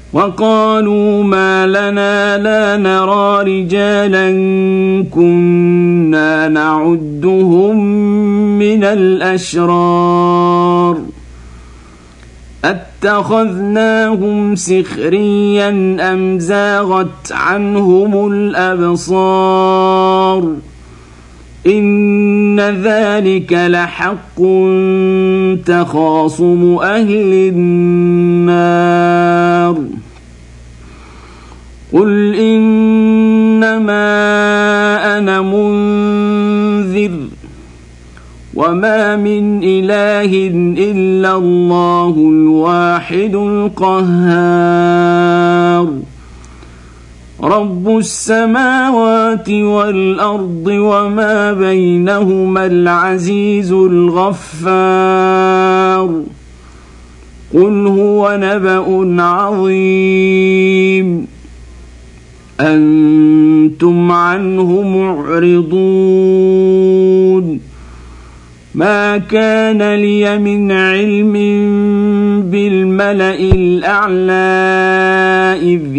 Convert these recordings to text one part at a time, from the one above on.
وقالوا ما لنا لا نرى رجالا كنا نعدهم من الأشرار اتخذناهم سخريا أم زاغت عنهم الأبصار إن ذلك لحق تخاصم أهل النار قل إنما أنا منذر وما من إله إلا الله الواحد القهار رب السماوات والأرض وما بينهما العزيز الغفار قل هو نبأ عظيم أنتم عنه معرضون ما كان لي من علم بالملأ الأعلى إذ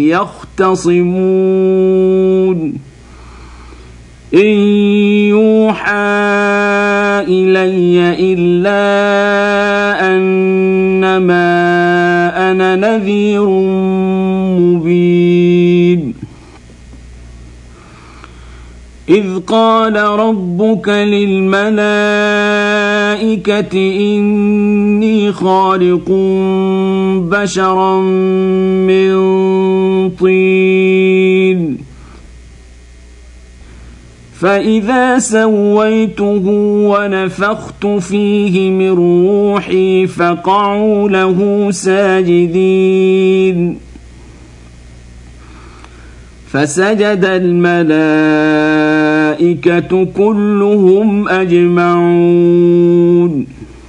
يختصمون إن يوحى إلي إلا أنما أنا نذير مبين إذ قال ربك للملائكة إني خالق بشرا من طين فإذا سويته ونفخت فيه من روحي فقعوا له ساجدين فسجد الملائكة كلهم أجمعون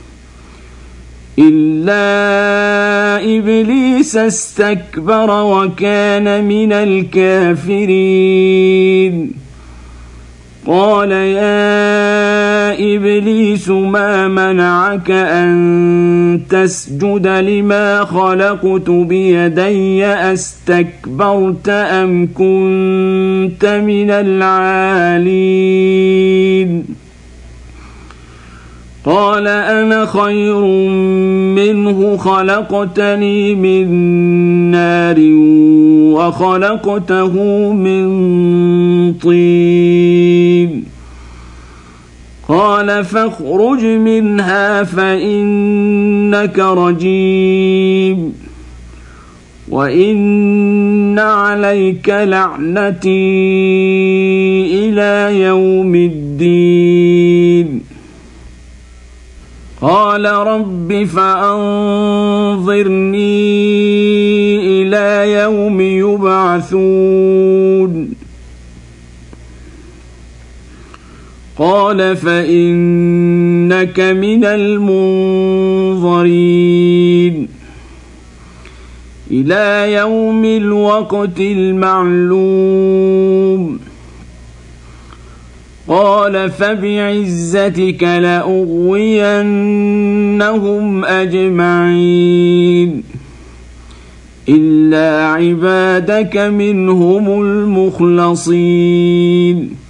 إلا إبليس استكبر وكان من الكافرين قال يا إبليس ما منعك أن تسجد لما خلقت بيدي أستكبرت أم كنت من العالين قال أنا خير منه خلقتني من نار وخلقته من طين قال فاخرج منها فإنك رجيم وإن عليك لعنتي إلى يوم الدين قال رب فأنظرني إلى يوم يبعثون قال فإنك من المنظرين إلى يوم الوقت المعلوم قال فبعزتك لأغوينهم أجمعين إلا عبادك منهم المخلصين